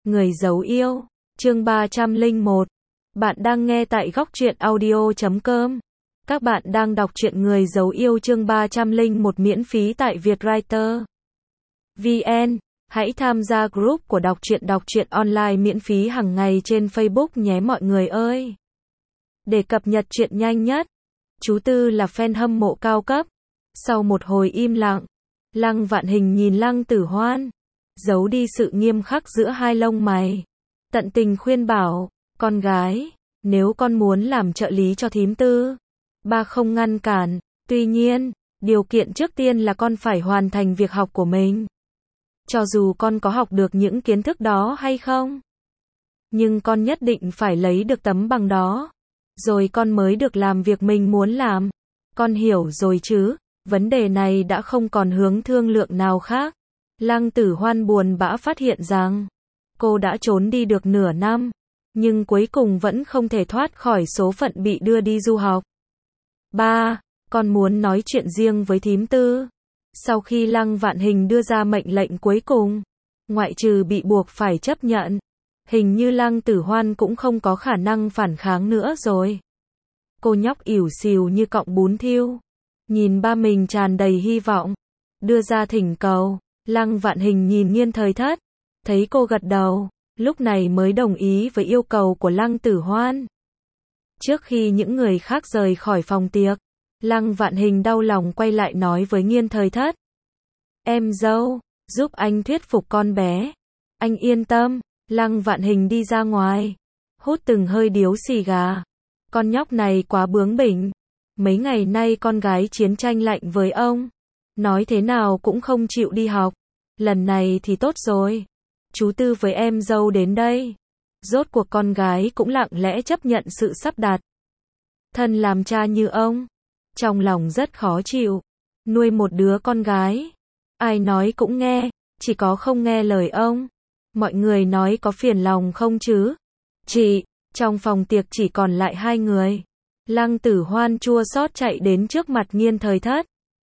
Người giấu yêu, chương 301. Bạn đang nghe tại góc truyện audio.com. Các bạn đang đọc truyện Người giấu yêu chương 301 miễn phí tại Vietwriter VN. Hãy tham gia group của đọc truyện online miễn phí hàng ngày trên Facebook nhé mọi người ơi. Để cập nhật truyện nhanh nhất, chú Tư là fan hâm mộ cao cấp. Sau một hồi im lặng, Lăng Vạn Hình nhìn Lăng Tử Hoan, giấu đi sự nghiêm khắc giữa hai lông mày. Tận tình khuyên bảo, con gái, nếu con muốn làm trợ lý cho thím Tư, ba không ngăn cản, tuy nhiên, điều kiện trước tiên là con phải hoàn thành việc học của mình. Cho dù con có học được những kiến thức đó hay không, nhưng con nhất định phải lấy được tấm bằng đó, rồi con mới được làm việc mình muốn làm. Con hiểu rồi chứ? Vấn đề này đã không còn hướng thương lượng nào khác. Lăng Tử Hoan buồn bã phát hiện rằng, cô đã trốn đi được nửa năm, nhưng cuối cùng vẫn không thể thoát khỏi số phận bị đưa đi du học. Ba, con muốn nói chuyện riêng với thím Tư. Sau khi Lăng Vạn Hình đưa ra mệnh lệnh cuối cùng, ngoại trừ bị buộc phải chấp nhận, hình như Lăng Tử Hoan cũng không có khả năng phản kháng nữa rồi. Cô nhóc ỉu xìu như cọng bún thiêu, nhìn ba mình tràn đầy hy vọng, đưa ra thỉnh cầu. Lăng Vạn Hình nhìn Nghiên Thời Thất, thấy cô gật đầu, lúc này mới đồng ý với yêu cầu của Lăng Tử Hoan. Trước khi những người khác rời khỏi phòng tiệc, Lăng Vạn Hình đau lòng quay lại nói với Nghiên Thời Thất. Em dâu, giúp anh thuyết phục con bé. Anh yên tâm. Lăng Vạn Hình đi ra ngoài, hút từng hơi điếu xì gà. Con nhóc này quá bướng bỉnh. Mấy ngày nay con gái chiến tranh lạnh với ông, nói thế nào cũng không chịu đi học. Lần này thì tốt rồi, chú Tư với em dâu đến đây. Rốt cuộc con gái cũng lặng lẽ chấp nhận sự sắp đặt. Thân làm cha như ông, trong lòng rất khó chịu. Nuôi một đứa con gái, ai nói cũng nghe, chỉ có không nghe lời ông. Mọi người nói có phiền lòng không chứ? Chị, trong phòng tiệc chỉ còn lại hai người. Lăng Tử Hoan chua xót chạy đến trước mặt Nghiên Thời Thất,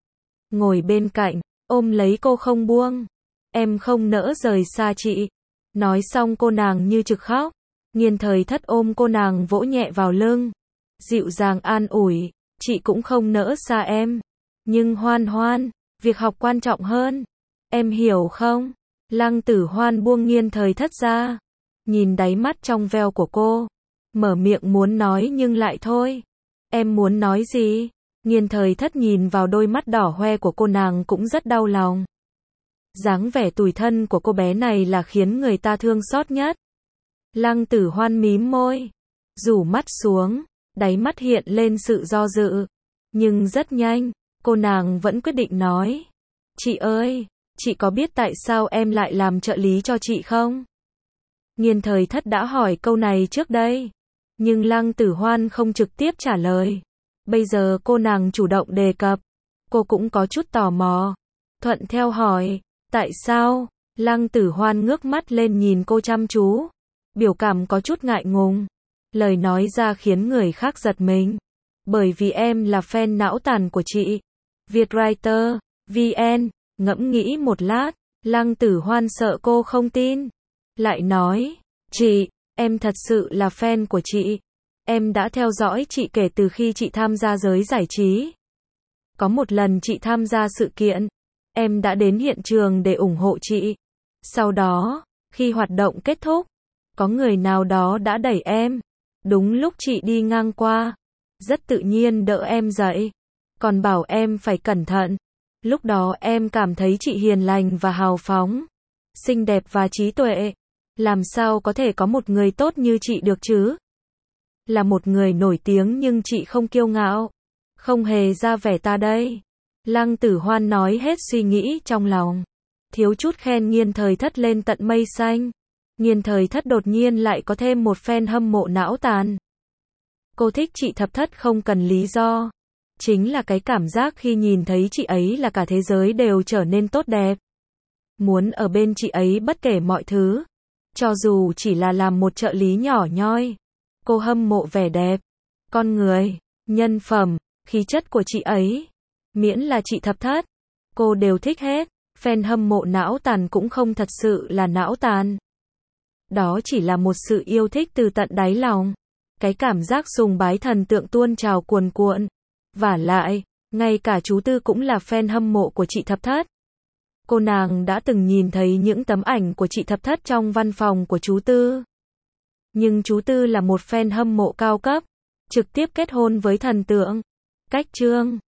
ngồi bên cạnh, ôm lấy cô không buông. Em không nỡ rời xa chị. Nói xong cô nàng như trực khóc. Nghiên Thời Thất ôm cô nàng vỗ nhẹ vào lưng, dịu dàng an ủi, chị cũng không nỡ xa em. Nhưng Hoan Hoan, việc học quan trọng hơn. Em hiểu không? Lăng Tử Hoan buông Nghiên Thời Thất ra, nhìn đáy mắt trong veo của cô, mở miệng muốn nói nhưng lại thôi. Em muốn nói gì? Nghiên Thời Thất nhìn vào đôi mắt đỏ hoe của cô nàng cũng rất đau lòng. Dáng vẻ tủi thân của cô bé này là khiến người ta thương xót nhất. Lăng Tử Hoan mím môi, rủ mắt xuống, đáy mắt hiện lên sự do dự. Nhưng rất nhanh, cô nàng vẫn quyết định nói. Chị ơi, chị có biết tại sao em lại làm trợ lý cho chị không? Nghiên Thời Thất đã hỏi câu này trước đây, nhưng Lăng Tử Hoan không trực tiếp trả lời. Bây giờ cô nàng chủ động đề cập, cô cũng có chút tò mò, thuận theo hỏi, tại sao? Lăng Tử Hoan ngước mắt lên nhìn cô chăm chú, biểu cảm có chút ngại ngùng. Lời nói ra khiến người khác giật mình. Bởi vì em là fan não tàn của chị. Vietwriter VN. Ngẫm nghĩ một lát, Lăng Tử Hoan sợ cô không tin, lại nói, chị, em thật sự là fan của chị. Em đã theo dõi chị kể từ khi chị tham gia giới giải trí. Có một lần chị tham gia sự kiện, em đã đến hiện trường để ủng hộ chị. Sau đó, khi hoạt động kết thúc, có người nào đó đã đẩy em, đúng lúc chị đi ngang qua, rất tự nhiên đỡ em dậy, còn bảo em phải cẩn thận. Lúc đó em cảm thấy chị hiền lành và hào phóng, xinh đẹp và trí tuệ. Làm sao có thể có một người tốt như chị được chứ? Là một người nổi tiếng nhưng chị không kiêu ngạo, không hề ra vẻ ta đây. Lăng Tử Hoan nói hết suy nghĩ trong lòng, thiếu chút khen Nghiên Thời Thất lên tận mây xanh. Nghiên Thời Thất đột nhiên lại có thêm một fan hâm mộ não tàn. Cô thích chị Thập Thất không cần lý do. Chính là cái cảm giác khi nhìn thấy chị ấy là cả thế giới đều trở nên tốt đẹp. Muốn ở bên chị ấy bất kể mọi thứ. Cho dù chỉ là làm một trợ lý nhỏ nhoi. Cô hâm mộ vẻ đẹp, con người, nhân phẩm, khí chất của chị ấy. Miễn là chị Thập Thất, cô đều thích hết. Fan hâm mộ não tàn cũng không thật sự là não tàn. Đó chỉ là một sự yêu thích từ tận đáy lòng. Cái cảm giác sùng bái thần tượng tuôn trào cuồn cuộn. Vả lại, ngay cả chú Tư cũng là fan hâm mộ của chị Thập Thất. Cô nàng đã từng nhìn thấy những tấm ảnh của chị Thập Thất trong văn phòng của chú Tư. Nhưng chú Tư là một fan hâm mộ cao cấp, trực tiếp kết hôn với thần tượng. Cách chương